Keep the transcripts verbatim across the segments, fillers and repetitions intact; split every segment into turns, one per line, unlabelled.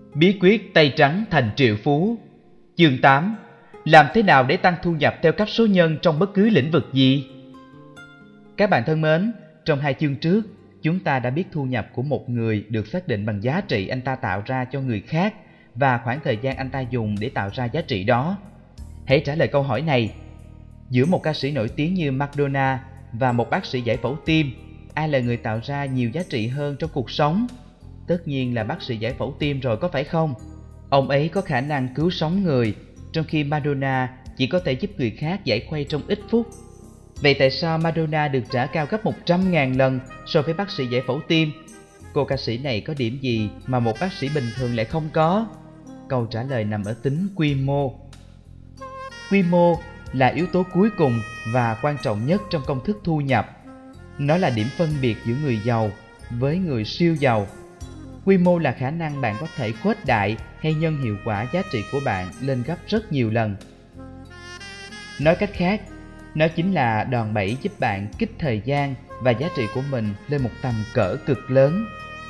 Bí quyết tay trắng thành triệu phú. Chương tám. Làm thế nào để tăng thu nhập theo cấp số nhân trong bất cứ lĩnh vực gì? Các bạn thân mến, trong hai chương trước, chúng ta đã biết thu nhập của một người được xác định bằng giá trị anh ta tạo ra cho người khác và khoảng thời gian anh ta dùng để tạo ra giá trị đó. Hãy trả lời câu hỏi này. Giữa một ca sĩ nổi tiếng như Madonna và một bác sĩ giải phẫu tim, ai là người tạo ra nhiều giá trị hơn trong cuộc sống? Tất nhiên là bác sĩ giải phẫu tim rồi, có phải không? Ông ấy có khả năng cứu sống người, trong khi Madonna chỉ có thể giúp người khác giải khuây trong ít phút. Vậy tại sao Madonna được trả cao gấp một trăm ngàn lần so với bác sĩ giải phẫu tim? Cô ca sĩ này có điểm gì mà một bác sĩ bình thường lại không có? Câu trả lời nằm ở tính quy mô. Quy mô là yếu tố cuối cùng và quan trọng nhất trong công thức thu nhập. Nó là điểm phân biệt giữa người giàu với người siêu giàu. Quy mô là khả năng bạn có thể khuếch đại hay nhân hiệu quả giá trị của bạn lên gấp rất nhiều lần. Nói cách khác, nó chính là đòn bẩy giúp bạn kích thời gian và giá trị của mình lên một tầm cỡ cực lớn.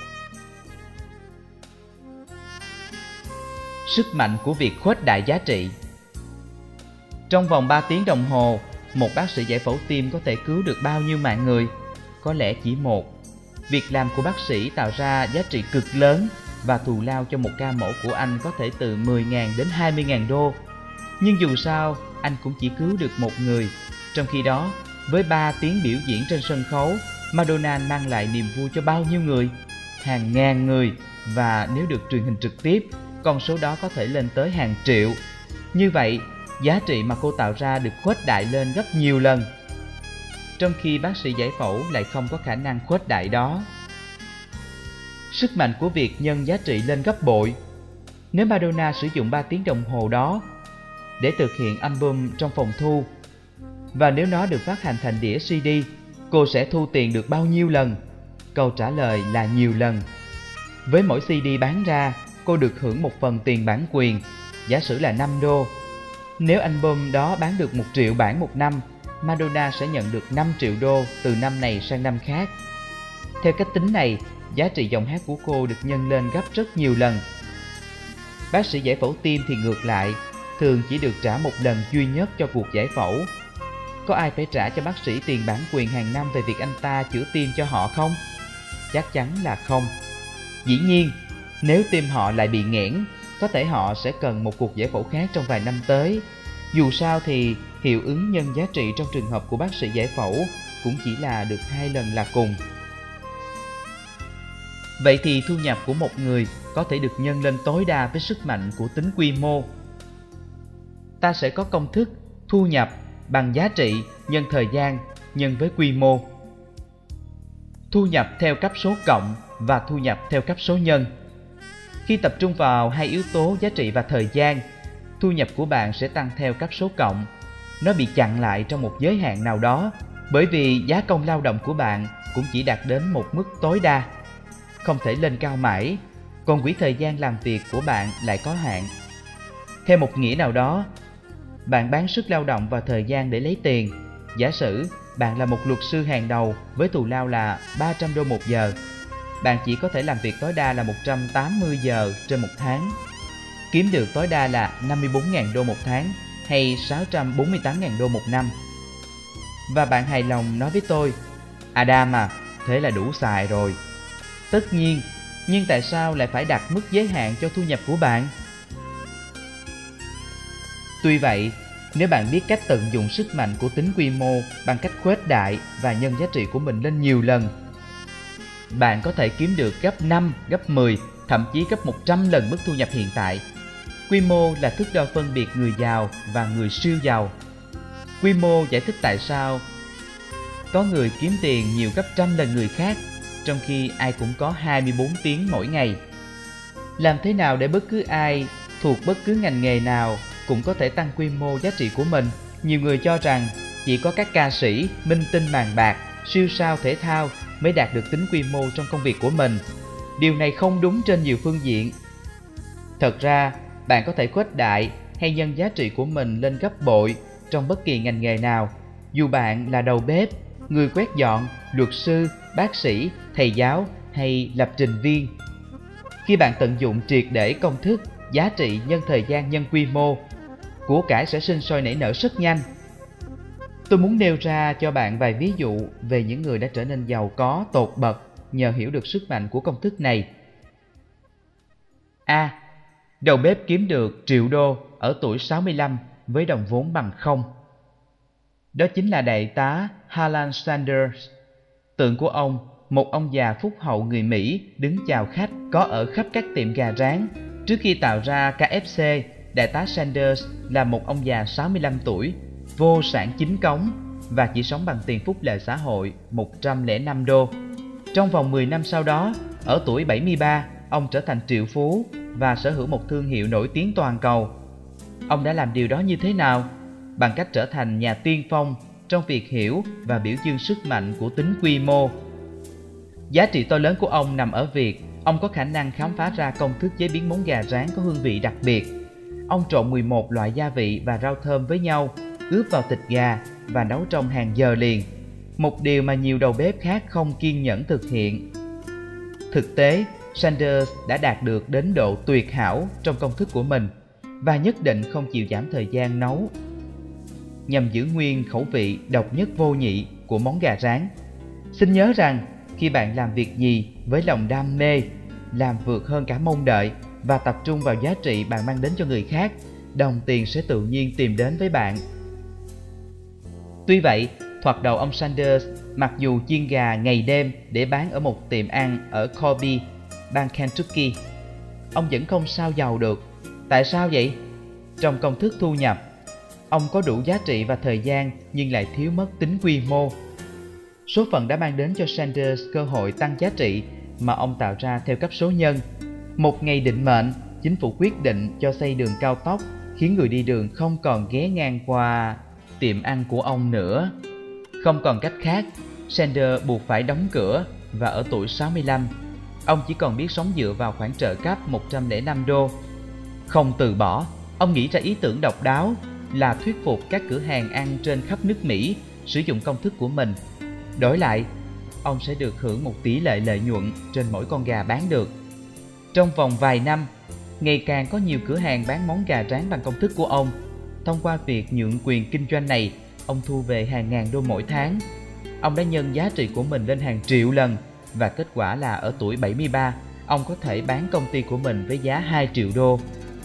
Sức mạnh của việc khuếch đại giá trị. Trong vòng ba tiếng đồng hồ, một bác sĩ giải phẫu tim có thể cứu được bao nhiêu mạng người? Có lẽ chỉ một. Việc làm của bác sĩ tạo ra giá trị cực lớn và thù lao cho một ca mổ của anh có thể từ mười nghìn đến hai mươi nghìn đô. Nhưng dù sao, anh cũng chỉ cứu được một người. Trong khi đó, với ba tiếng biểu diễn trên sân khấu, Madonna mang lại niềm vui cho bao nhiêu người? Hàng ngàn người, và nếu được truyền hình trực tiếp, con số đó có thể lên tới hàng triệu. Như vậy, giá trị mà cô tạo ra được khuếch đại lên gấp nhiều lần, trong khi bác sĩ giải phẫu lại không có khả năng khuếch đại đó. Sức mạnh của việc nhân giá trị lên gấp bội. Nếu Madonna sử dụng ba tiếng đồng hồ đó để thực hiện album trong phòng thu, và nếu nó được phát hành thành đĩa xê đê, cô sẽ thu tiền được bao nhiêu lần? Câu trả lời là nhiều lần. Với mỗi xê đê bán ra, cô được hưởng một phần tiền bản quyền, giả sử là năm đô. Nếu album đó bán được một triệu bản một năm, Madonna sẽ nhận được năm triệu đô từ năm này sang năm khác. Theo cách tính này, giá trị giọng hát của cô được nhân lên gấp rất nhiều lần. Bác sĩ giải phẫu tim thì ngược lại, thường chỉ được trả một lần duy nhất cho cuộc giải phẫu. Có ai phải trả cho bác sĩ tiền bản quyền hàng năm về việc anh ta chữa tim cho họ không? Chắc chắn là không. Dĩ nhiên, nếu tim họ lại bị nghẽn, có thể họ sẽ cần một cuộc giải phẫu khác trong vài năm tới. Dù sao thì hiệu ứng nhân giá trị trong trường hợp của bác sĩ giải phẫu cũng chỉ là được hai lần là cùng. Vậy thì thu nhập của một người có thể được nhân lên tối đa với sức mạnh của tính quy mô. Ta sẽ có công thức thu nhập bằng giá trị nhân thời gian nhân với quy mô. Thu nhập theo cấp số cộng và thu nhập theo cấp số nhân. Khi tập trung vào hai yếu tố giá trị và thời gian, thu nhập của bạn sẽ tăng theo cấp số cộng. Nó bị chặn lại trong một giới hạn nào đó, bởi vì giá công lao động của bạn cũng chỉ đạt đến một mức tối đa, không thể lên cao mãi, còn quỹ thời gian làm việc của bạn lại có hạn. Theo một nghĩa nào đó, bạn bán sức lao động và thời gian để lấy tiền. Giả sử bạn là một luật sư hàng đầu với thù lao là ba trăm đô một giờ. Bạn chỉ có thể làm việc tối đa là một trăm tám mươi giờ trên một tháng. Kiếm được tối đa là năm mươi bốn nghìn đô một tháng hay sáu trăm bốn mươi tám nghìn đô một năm. Và bạn hài lòng nói với tôi, Adam à, thế là đủ xài rồi. Tất nhiên, nhưng tại sao lại phải đặt mức giới hạn cho thu nhập của bạn? Tuy vậy, nếu bạn biết cách tận dụng sức mạnh của tính quy mô bằng cách khuếch đại và nhân giá trị của mình lên nhiều lần, bạn có thể kiếm được gấp năm, gấp mười, thậm chí gấp một trăm lần mức thu nhập hiện tại. Quy mô là thước đo phân biệt người giàu và người siêu giàu. Quy mô giải thích tại sao có người kiếm tiền nhiều gấp trăm lần người khác, trong khi ai cũng có hai mươi bốn tiếng mỗi ngày. Làm thế nào để bất cứ ai thuộc bất cứ ngành nghề nào cũng có thể tăng quy mô giá trị của mình? Nhiều người cho rằng chỉ có các ca sĩ, minh tinh màn bạc, siêu sao thể thao mới đạt được tính quy mô trong công việc của mình. Điều này không đúng trên nhiều phương diện. Thật ra, bạn có thể khuếch đại hay nhân giá trị của mình lên gấp bội trong bất kỳ ngành nghề nào. Dù bạn là đầu bếp, người quét dọn, luật sư, bác sĩ, thầy giáo hay lập trình viên. Khi bạn tận dụng triệt để công thức, giá trị nhân thời gian nhân quy mô, của cải sẽ sinh sôi nảy nở rất nhanh. Tôi muốn nêu ra cho bạn vài ví dụ về những người đã trở nên giàu có tột bậc nhờ hiểu được sức mạnh của công thức này. A. Đầu bếp kiếm được triệu đô ở tuổi sáu mươi lăm với đồng vốn bằng không. Đó chính là đại tá Harlan Sanders. Tượng của ông, một ông già phúc hậu người Mỹ đứng chào khách, có ở khắp các tiệm gà rán. Trước khi tạo ra ca ép xê, đại tá Sanders là một ông già sáu mươi lăm tuổi, vô sản chính cống và chỉ sống bằng tiền phúc lợi xã hội một trăm lẻ năm đô. Trong vòng mười năm sau đó, ở tuổi bảy mươi ba, ông trở thành triệu phú và sở hữu một thương hiệu nổi tiếng toàn cầu. Ông đã làm điều đó như thế nào? Bằng cách trở thành nhà tiên phong trong việc hiểu và biểu dương sức mạnh của tính quy mô. Giá trị to lớn của ông nằm ở việc ông có khả năng khám phá ra công thức chế biến món gà rán có hương vị đặc biệt. Ông trộn mười một loại gia vị và rau thơm với nhau, ướp vào thịt gà và nấu trong hàng giờ liền. Một điều mà nhiều đầu bếp khác không kiên nhẫn thực hiện. Thực tế, Sanders đã đạt được đến độ tuyệt hảo trong công thức của mình và nhất định không chịu giảm thời gian nấu nhằm giữ nguyên khẩu vị độc nhất vô nhị của món gà rán. Xin nhớ rằng, khi bạn làm việc gì với lòng đam mê, làm vượt hơn cả mong đợi và tập trung vào giá trị bạn mang đến cho người khác, đồng tiền sẽ tự nhiên tìm đến với bạn. Tuy vậy, thoạt đầu ông Sanders mặc dù chiên gà ngày đêm để bán ở một tiệm ăn ở Colby, bang Kentucky, ông vẫn không sao giàu được. Tại sao vậy? Trong công thức thu nhập, ông có đủ giá trị và thời gian nhưng lại thiếu mất tính quy mô. Số phận đã mang đến cho Sanders cơ hội tăng giá trị mà ông tạo ra theo cấp số nhân. Một ngày định mệnh, chính phủ quyết định cho xây đường cao tốc, khiến người đi đường không còn ghé ngang qua tiệm ăn của ông nữa. Không còn cách khác, Sanders buộc phải đóng cửa và ở tuổi sáu mươi lăm, ông chỉ còn biết sống dựa vào khoản trợ cấp một trăm lẻ năm đô. Không từ bỏ, ông nghĩ ra ý tưởng độc đáo là thuyết phục các cửa hàng ăn trên khắp nước Mỹ sử dụng công thức của mình. Đổi lại, ông sẽ được hưởng một tỷ lệ lợi nhuận trên mỗi con gà bán được. Trong vòng vài năm, ngày càng có nhiều cửa hàng bán món gà rán bằng công thức của ông. Thông qua việc nhượng quyền kinh doanh này, ông thu về hàng ngàn đô mỗi tháng. Ông đã nhân giá trị của mình lên hàng triệu lần và kết quả là ở tuổi bảy mươi ba, ông có thể bán công ty của mình với giá hai triệu đô.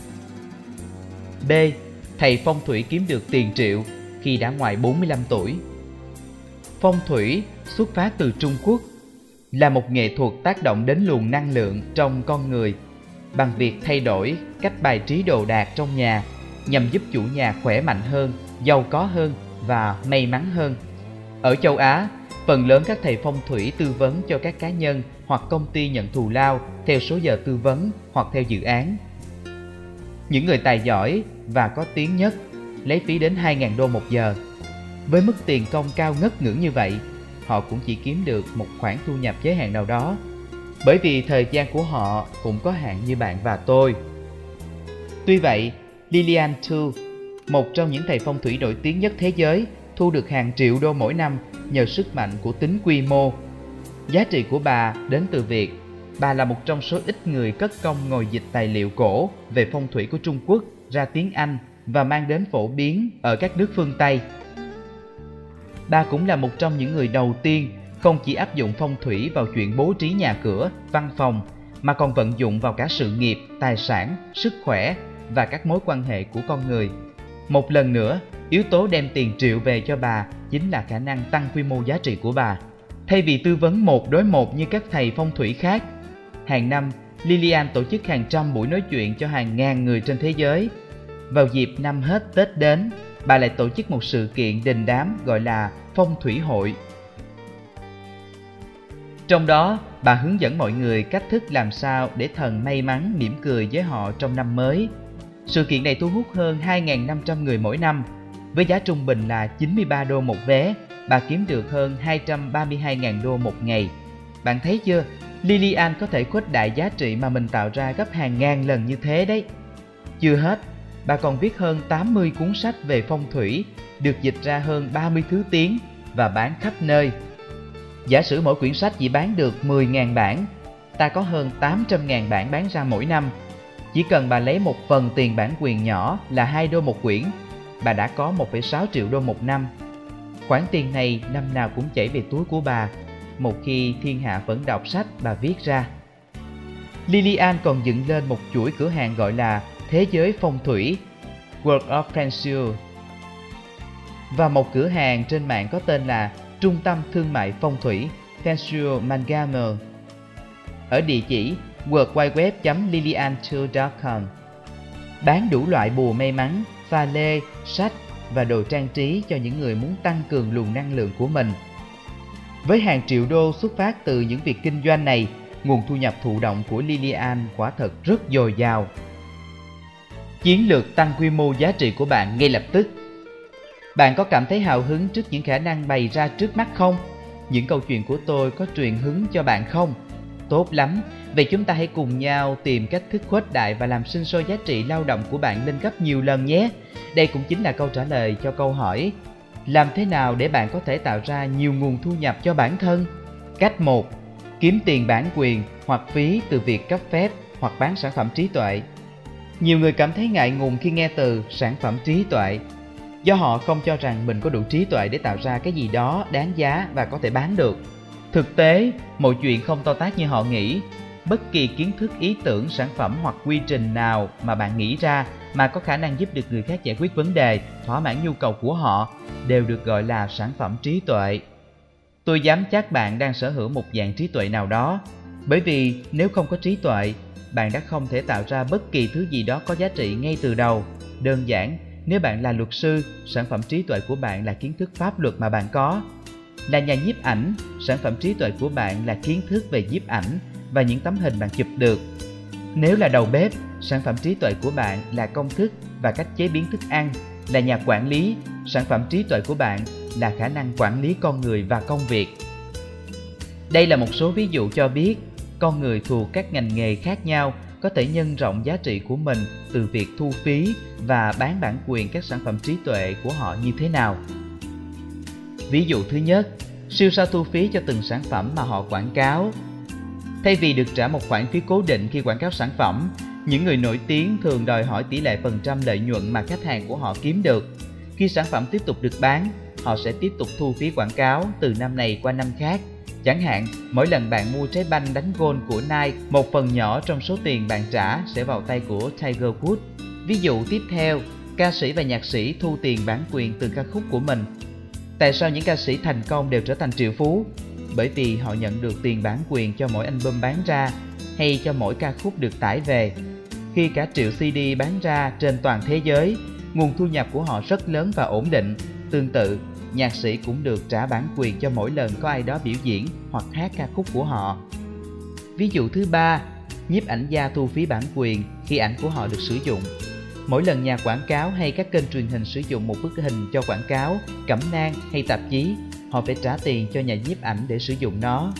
B. Thầy phong thủy kiếm được tiền triệu khi đã ngoài bốn mươi lăm tuổi. Phong thủy xuất phát từ Trung Quốc, là một nghệ thuật tác động đến luồng năng lượng trong con người bằng việc thay đổi cách bài trí đồ đạc trong nhà nhằm giúp chủ nhà khỏe mạnh hơn, giàu có hơn và may mắn hơn. Ở châu Á, phần lớn các thầy phong thủy tư vấn cho các cá nhân hoặc công ty nhận thù lao theo số giờ tư vấn hoặc theo dự án. Những người tài giỏi và có tiếng nhất lấy phí đến hai nghìn đô một giờ. Với mức tiền công cao ngất ngưỡng như vậy, họ cũng chỉ kiếm được một khoản thu nhập giới hạn nào đó, bởi vì thời gian của họ cũng có hạn như bạn và tôi. Tuy vậy, Lillian Tu, một trong những thầy phong thủy nổi tiếng nhất thế giới, thu được hàng triệu đô mỗi năm nhờ sức mạnh của tính quy mô. Giá trị của bà đến từ việc bà là một trong số ít người cất công ngồi dịch tài liệu cổ về phong thủy của Trung Quốc ra tiếng Anh và mang đến phổ biến ở các nước phương Tây. Bà cũng là một trong những người đầu tiên không chỉ áp dụng phong thủy vào chuyện bố trí nhà cửa, văn phòng, mà còn vận dụng vào cả sự nghiệp, tài sản, sức khỏe và các mối quan hệ của con người. Một lần nữa, yếu tố đem tiền triệu về cho bà chính là khả năng tăng quy mô giá trị của bà. Thay vì tư vấn một đối một như các thầy phong thủy khác, hàng năm Lillian tổ chức hàng trăm buổi nói chuyện cho hàng ngàn người trên thế giới. Vào dịp năm hết Tết đến, bà lại tổ chức một sự kiện đình đám gọi là Phong thủy hội. Trong đó, bà hướng dẫn mọi người cách thức làm sao để thần may mắn mỉm cười với họ trong năm mới. Sự kiện này thu hút hơn hai nghìn năm trăm người mỗi năm. Với giá trung bình là chín mươi ba đô một vé, bà kiếm được hơn hai trăm ba mươi hai nghìn đô một ngày. Bạn thấy chưa? Lillian có thể khuếch đại giá trị mà mình tạo ra gấp hàng ngàn lần như thế đấy. Chưa hết, bà còn viết hơn tám mươi cuốn sách về phong thủy, được dịch ra hơn ba mươi thứ tiếng và bán khắp nơi. Giả sử mỗi quyển sách chỉ bán được mười nghìn bản, ta có hơn tám trăm nghìn bản bán ra mỗi năm. Chỉ cần bà lấy một phần tiền bản quyền nhỏ là hai đô một quyển, bà đã có một phẩy sáu triệu đô một năm. Khoản tiền này năm nào cũng chảy về túi của bà, một khi thiên hạ vẫn đọc sách bà viết ra. Lilian còn dựng lên một chuỗi cửa hàng gọi là Thế giới phong thủy, World of Feng và một cửa hàng trên mạng có tên là Trung tâm Thương mại Phong thủy, Feng Shui Mangamer, ở địa chỉ world wide web chấm lilian tour chấm com, bán đủ loại bùa may mắn, pha lê, sách và đồ trang trí cho những người muốn tăng cường luồng năng lượng của mình. Với hàng triệu đô xuất phát từ những việc kinh doanh này, nguồn thu nhập thụ động của Lilian quả thật rất dồi dào. Chiến lược tăng quy mô giá trị của bạn ngay lập tức. Bạn có cảm thấy hào hứng trước những khả năng bày ra trước mắt không? Những câu chuyện của tôi có truyền hứng cho bạn không? Tốt lắm, vậy chúng ta hãy cùng nhau tìm cách thức khuếch đại và làm sinh sôi giá trị lao động của bạn lên gấp nhiều lần nhé. Đây cũng chính là câu trả lời cho câu hỏi: làm thế nào để bạn có thể tạo ra nhiều nguồn thu nhập cho bản thân? Cách một. Kiếm tiền bản quyền hoặc phí từ việc cấp phép hoặc bán sản phẩm trí tuệ. Nhiều người cảm thấy ngại ngùng khi nghe từ sản phẩm trí tuệ, do họ không cho rằng mình có đủ trí tuệ để tạo ra cái gì đó đáng giá và có thể bán được. Thực tế, mọi chuyện không to tát như họ nghĩ. Bất kỳ kiến thức, ý tưởng, sản phẩm hoặc quy trình nào mà bạn nghĩ ra mà có khả năng giúp được người khác giải quyết vấn đề, thỏa mãn nhu cầu của họ, đều được gọi là sản phẩm trí tuệ. Tôi dám chắc bạn đang sở hữu một dạng trí tuệ nào đó, bởi vì nếu không có trí tuệ, bạn đã không thể tạo ra bất kỳ thứ gì đó có giá trị ngay từ đầu. Đơn giản, nếu bạn là luật sư, sản phẩm trí tuệ của bạn là kiến thức pháp luật mà bạn có. Là nhà nhiếp ảnh, sản phẩm trí tuệ của bạn là kiến thức về nhiếp ảnh và những tấm hình bạn chụp được. Nếu là đầu bếp, sản phẩm trí tuệ của bạn là công thức và cách chế biến thức ăn. Là nhà quản lý, sản phẩm trí tuệ của bạn là khả năng quản lý con người và công việc. Đây là một số ví dụ cho biết con người thuộc các ngành nghề khác nhau có thể nhân rộng giá trị của mình từ việc thu phí và bán bản quyền các sản phẩm trí tuệ của họ như thế nào. Ví dụ thứ nhất, siêu sao thu phí cho từng sản phẩm mà họ quảng cáo. Thay vì được trả một khoản phí cố định khi quảng cáo sản phẩm, những người nổi tiếng thường đòi hỏi tỷ lệ phần trăm lợi nhuận mà khách hàng của họ kiếm được. Khi sản phẩm tiếp tục được bán, họ sẽ tiếp tục thu phí quảng cáo từ năm này qua năm khác. Chẳng hạn, mỗi lần bạn mua trái banh đánh golf của Nike, một phần nhỏ trong số tiền bạn trả sẽ vào tay của Tiger Woods. Ví dụ tiếp theo, ca sĩ và nhạc sĩ thu tiền bản quyền từ ca khúc của mình. Tại sao những ca sĩ thành công đều trở thành triệu phú? Bởi vì họ nhận được tiền bản quyền cho mỗi album bán ra hay cho mỗi ca khúc được tải về. Khi cả triệu xê đê bán ra trên toàn thế giới, nguồn thu nhập của họ rất lớn và ổn định. Tương tự, nhạc sĩ cũng được trả bản quyền cho mỗi lần có ai đó biểu diễn hoặc hát ca khúc của họ. Ví dụ thứ ba, nhiếp ảnh gia thu phí bản quyền khi ảnh của họ được sử dụng. Mỗi lần nhà quảng cáo hay các kênh truyền hình sử dụng một bức hình cho quảng cáo, cẩm nang hay tạp chí, họ phải trả tiền cho nhà nhiếp ảnh để sử dụng nó.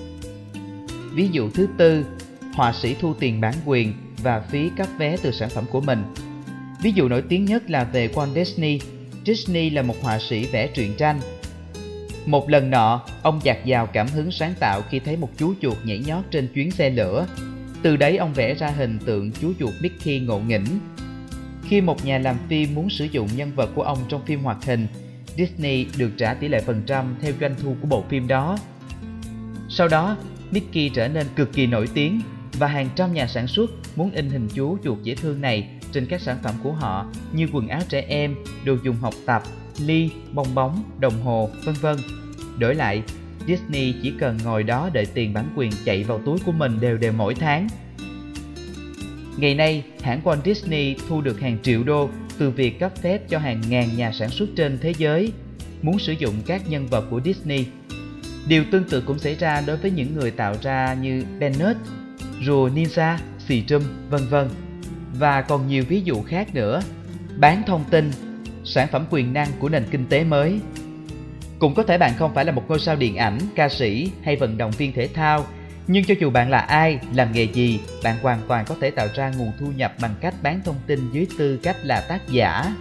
Ví dụ thứ tư, họa sĩ thu tiền bản quyền và phí cấp vé từ sản phẩm của mình. Ví dụ nổi tiếng nhất là về Walt Disney. Disney là một họa sĩ vẽ truyện tranh. Một lần nọ, ông dạt dào cảm hứng sáng tạo khi thấy một chú chuột nhảy nhót trên chuyến xe lửa. Từ đấy ông vẽ ra hình tượng chú chuột Mickey ngộ nghĩnh. Khi một nhà làm phim muốn sử dụng nhân vật của ông trong phim hoạt hình, Disney được trả tỷ lệ phần trăm theo doanh thu của bộ phim đó. Sau đó, Mickey trở nên cực kỳ nổi tiếng và hàng trăm nhà sản xuất muốn in hình chú chuột dễ thương này trên các sản phẩm của họ như quần áo trẻ em, đồ dùng học tập, ly, bong bóng, đồng hồ, vân vân. Đổi lại, Disney chỉ cần ngồi đó đợi tiền bản quyền chạy vào túi của mình đều đều mỗi tháng. Ngày nay, hãng Walt Disney thu được hàng triệu đô từ việc cấp phép cho hàng ngàn nhà sản xuất trên thế giới muốn sử dụng các nhân vật của Disney. Điều tương tự cũng xảy ra đối với những người tạo ra như Bennett, rùa ninja, xì trum, vân vân. Và còn nhiều ví dụ khác nữa. Bán thông tin, sản phẩm quyền năng của nền kinh tế mới. Cũng có thể bạn không phải là một ngôi sao điện ảnh, ca sĩ hay vận động viên thể thao, nhưng cho dù bạn là ai, làm nghề gì, bạn hoàn toàn có thể tạo ra nguồn thu nhập bằng cách bán thông tin dưới tư cách là tác giả.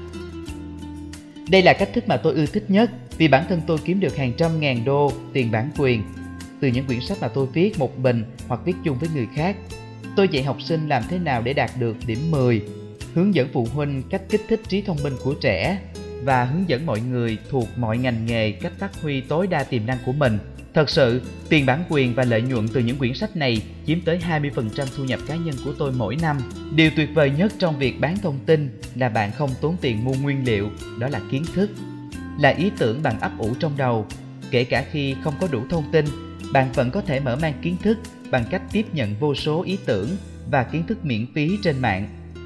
Đây là cách thức mà tôi ưa thích nhất vì bản thân tôi kiếm được hàng trăm ngàn đô tiền bản quyền. từ những quyển sách mà tôi viết một mình hoặc viết chung với người khác. Tôi dạy học sinh làm thế nào để đạt được điểm mười, hướng dẫn phụ huynh cách kích thích trí thông minh của trẻ và hướng dẫn mọi người thuộc mọi ngành nghề cách phát huy tối đa tiềm năng của mình. Thật sự, tiền bản quyền và lợi nhuận từ những quyển sách này chiếm tới hai mươi phần trăm thu nhập cá nhân của tôi mỗi năm. Điều tuyệt vời nhất trong việc bán thông tin là bạn không tốn tiền mua nguyên liệu, đó là kiến thức. Là ý tưởng bạn ấp ủ trong đầu. Kể cả khi không có đủ thông tin, bạn vẫn có thể mở mang kiến thức bằng cách tiếp nhận vô số ý tưởng và kiến thức miễn phí trên mạng.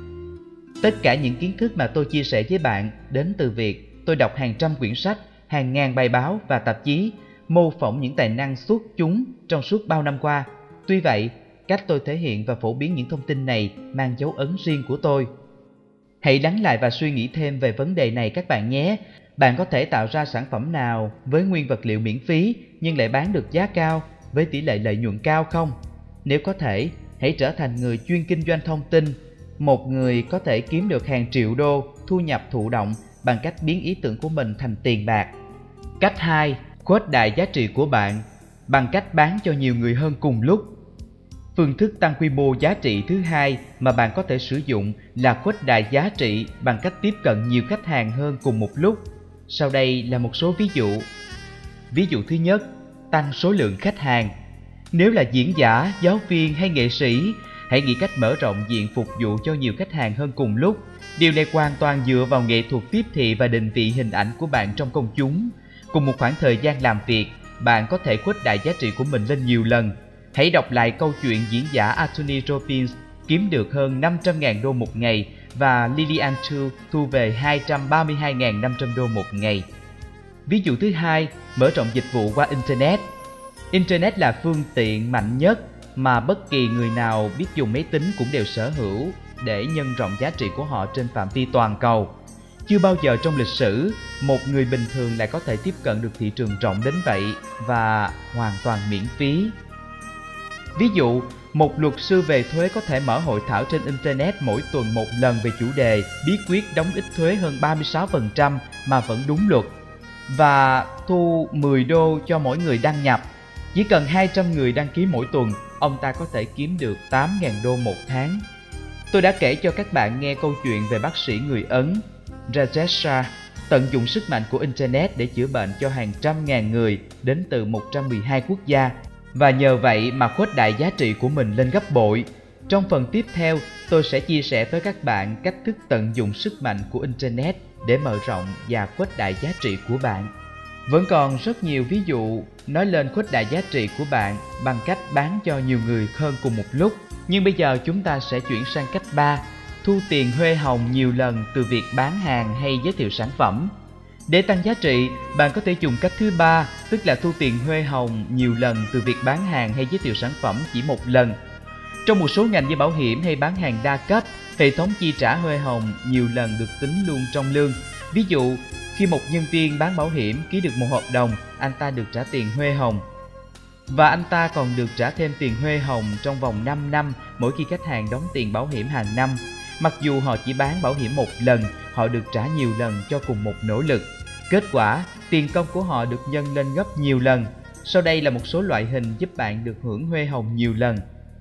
Tất cả những kiến thức mà tôi chia sẻ với bạn đến từ việc tôi đọc hàng trăm quyển sách, hàng ngàn bài báo và tạp chí, mô phỏng những tài năng xuất chúng trong suốt bao năm qua. Tuy vậy, cách tôi thể hiện và phổ biến những thông tin này mang dấu ấn riêng của tôi. Hãy lắng lại và suy nghĩ thêm về vấn đề này các bạn nhé. Bạn có thể tạo ra sản phẩm nào với nguyên vật liệu miễn phí nhưng lại bán được giá cao với tỷ lệ lợi nhuận cao không? Nếu có thể, hãy trở thành người chuyên kinh doanh thông tin. Một người có thể kiếm được hàng triệu đô thu nhập thụ động bằng cách biến ý tưởng của mình thành tiền bạc. Cách hai. Khuếch đại giá trị của bạn bằng cách bán cho nhiều người hơn cùng lúc. Phương thức tăng quy mô giá trị thứ hai mà bạn có thể sử dụng là khuếch đại giá trị bằng cách tiếp cận nhiều khách hàng hơn cùng một lúc. Sau đây là một số ví dụ. Ví dụ thứ nhất, tăng số lượng khách hàng. Nếu là diễn giả, giáo viên hay nghệ sĩ, hãy nghĩ cách mở rộng diện phục vụ cho nhiều khách hàng hơn cùng lúc. Điều này hoàn toàn dựa vào nghệ thuật tiếp thị và định vị hình ảnh của bạn trong công chúng. Cùng một khoảng thời gian làm việc, bạn có thể khuếch đại giá trị của mình lên nhiều lần. Hãy đọc lại câu chuyện diễn giả Anthony Robbins kiếm được hơn năm trăm nghìn đô một ngày và Lilian Thu thu về hai trăm ba mươi hai nghìn năm trăm đô một ngày. Ví dụ thứ hai, mở rộng dịch vụ qua Internet. Internet là phương tiện mạnh nhất mà bất kỳ người nào biết dùng máy tính cũng đều sở hữu để nhân rộng giá trị của họ trên phạm vi toàn cầu. Chưa bao giờ trong lịch sử, một người bình thường lại có thể tiếp cận được thị trường rộng đến vậy và hoàn toàn miễn phí. Ví dụ, một luật sư về thuế có thể mở hội thảo trên Internet mỗi tuần một lần về chủ đề bí quyết đóng ít thuế hơn ba mươi sáu phần trăm mà vẫn đúng luật và thu mười đô cho mỗi người đăng nhập. Chỉ cần hai trăm người đăng ký mỗi tuần, ông ta có thể kiếm được tám nghìn đô một tháng. Tôi đã kể cho các bạn nghe câu chuyện về bác sĩ người Ấn Rajesh Shah tận dụng sức mạnh của Internet để chữa bệnh cho hàng trăm ngàn người đến từ một trăm mười hai quốc gia và nhờ vậy mà khuếch đại giá trị của mình lên gấp bội. Trong phần tiếp theo, tôi sẽ chia sẻ với các bạn cách thức tận dụng sức mạnh của Internet để mở rộng và khuếch đại giá trị của bạn. Vẫn còn rất nhiều ví dụ nói lên khuếch đại giá trị của bạn bằng cách bán cho nhiều người hơn cùng một lúc. Nhưng bây giờ chúng ta sẽ chuyển sang cách ba, thu tiền huê hồng nhiều lần từ việc bán hàng hay giới thiệu sản phẩm. Để tăng giá trị, bạn có thể dùng cách thứ ba, tức là thu tiền huê hồng nhiều lần từ việc bán hàng hay giới thiệu sản phẩm chỉ một lần. Trong một số ngành như bảo hiểm hay bán hàng đa cấp, hệ thống chi trả huê hồng nhiều lần được tính luôn trong lương. Ví dụ, khi một nhân viên bán bảo hiểm ký được một hợp đồng, anh ta được trả tiền huê hồng. Và anh ta còn được trả thêm tiền huê hồng trong vòng năm năm mỗi khi khách hàng đóng tiền bảo hiểm hàng năm. Mặc dù họ chỉ bán bảo hiểm một lần, họ được trả nhiều lần cho cùng một nỗ lực. Kết quả, tiền công của họ được nhân lên gấp nhiều lần. Sau đây là một số loại hình giúp bạn được hưởng huê hồng nhiều lần.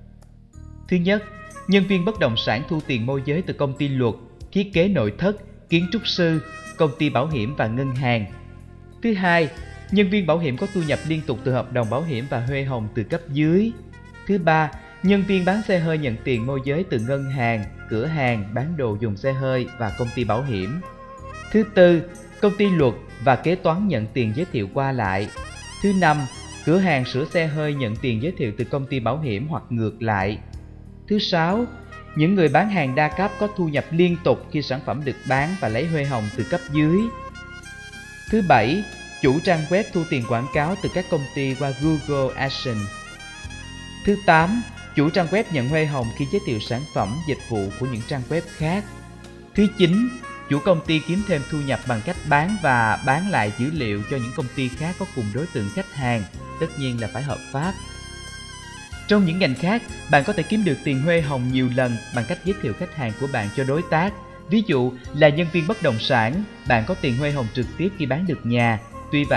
Thứ nhất, nhân viên bất động sản thu tiền môi giới từ công ty luật, thiết kế nội thất, kiến trúc sư, công ty bảo hiểm và ngân hàng. Thứ hai, nhân viên bảo hiểm có thu nhập liên tục từ hợp đồng bảo hiểm và huê hồng từ cấp dưới. Thứ ba, nhân viên bán xe hơi nhận tiền môi giới từ ngân hàng, cửa hàng bán đồ dùng xe hơi và công ty bảo hiểm. Thứ tư, công ty luật và kế toán nhận tiền giới thiệu qua lại. Thứ năm, cửa hàng sửa xe hơi nhận tiền giới thiệu từ công ty bảo hiểm hoặc ngược lại. Thứ sáu, những người bán hàng đa cấp có thu nhập liên tục khi sản phẩm được bán và lấy huê hồng từ cấp dưới. Thứ bảy, chủ trang web thu tiền quảng cáo từ các công ty qua Google AdSense. Thứ tám, chủ trang web nhận huê hồng khi giới thiệu sản phẩm, dịch vụ của những trang web khác. Thứ chín, chủ công ty kiếm thêm thu nhập bằng cách bán và bán lại dữ liệu cho những công ty khác có cùng đối tượng khách hàng, tất nhiên là phải hợp pháp. Trong những ngành khác, bạn có thể kiếm được tiền huê hồng nhiều lần bằng cách giới thiệu khách hàng của bạn cho đối tác. Ví dụ là nhân viên bất động sản, bạn có tiền huê hồng trực tiếp khi bán được nhà. Tuy vậy,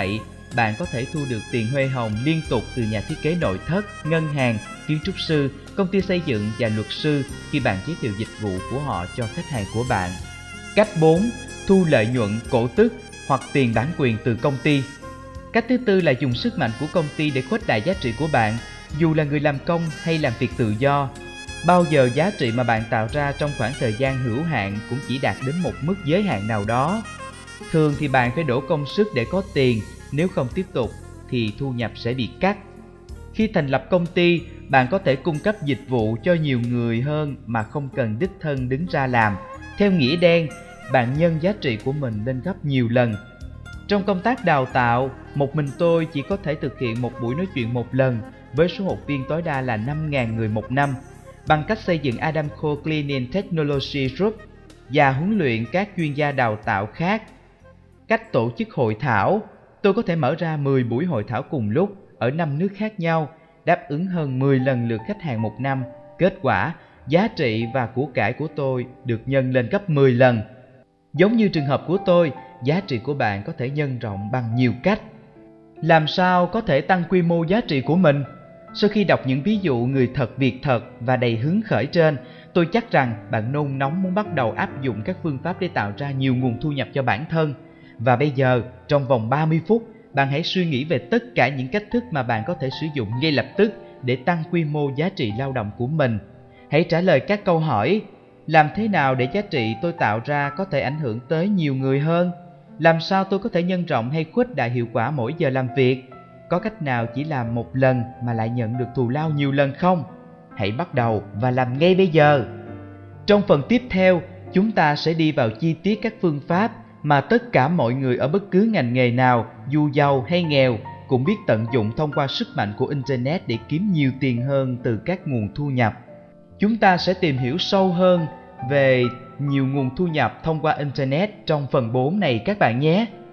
bạn có thể thu được tiền huê hồng liên tục từ nhà thiết kế nội thất, ngân hàng, kiến trúc sư, công ty xây dựng và luật sư khi bạn giới thiệu dịch vụ của họ cho khách hàng của bạn. Cách bốn. Thu lợi nhuận cổ tức hoặc tiền bản quyền từ công ty. Cách thứ tư là dùng sức mạnh của công ty để khuếch đại giá trị của bạn, dù là người làm công hay làm việc tự do. Bao giờ giá trị mà bạn tạo ra trong khoảng thời gian hữu hạn cũng chỉ đạt đến một mức giới hạn nào đó. Thường thì bạn phải đổ công sức để có tiền, nếu không tiếp tục thì thu nhập sẽ bị cắt. Khi thành lập công ty, bạn có thể cung cấp dịch vụ cho nhiều người hơn mà không cần đích thân đứng ra làm. Theo nghĩa đen, bạn nhân giá trị của mình lên gấp nhiều lần. Trong công tác đào tạo, một mình tôi chỉ có thể thực hiện một buổi nói chuyện một lần với số học viên tối đa là năm nghìn người một năm, bằng cách xây dựng Adamco Cleaning Technology Group và huấn luyện các chuyên gia đào tạo khác. Cách tổ chức hội thảo, tôi có thể mở ra mười buổi hội thảo cùng lúc ở năm nước khác nhau, đáp ứng hơn mười lần lượt khách hàng một năm. Kết quả, giá trị và của cải của tôi được nhân lên gấp mười lần. Giống như trường hợp của tôi, giá trị của bạn có thể nhân rộng bằng nhiều cách. Làm sao có thể tăng quy mô giá trị của mình? Sau khi đọc những ví dụ người thật việc thật và đầy hứng khởi trên, tôi chắc rằng bạn nôn nóng muốn bắt đầu áp dụng các phương pháp để tạo ra nhiều nguồn thu nhập cho bản thân. Và bây giờ, trong vòng ba mươi phút, bạn hãy suy nghĩ về tất cả những cách thức mà bạn có thể sử dụng ngay lập tức để tăng quy mô giá trị lao động của mình. Hãy trả lời các câu hỏi: làm thế nào để giá trị tôi tạo ra có thể ảnh hưởng tới nhiều người hơn? Làm sao tôi có thể nhân rộng hay khuếch đại hiệu quả mỗi giờ làm việc? Có cách nào chỉ làm một lần mà lại nhận được thù lao nhiều lần không? Hãy bắt đầu và làm ngay bây giờ! Trong phần tiếp theo, chúng ta sẽ đi vào chi tiết các phương pháp mà tất cả mọi người ở bất cứ ngành nghề nào, dù giàu hay nghèo, cũng biết tận dụng thông qua sức mạnh của Internet để kiếm nhiều tiền hơn từ các nguồn thu nhập. Chúng ta sẽ tìm hiểu sâu hơn về nhiều nguồn thu nhập thông qua Internet trong phần bốn này các bạn nhé!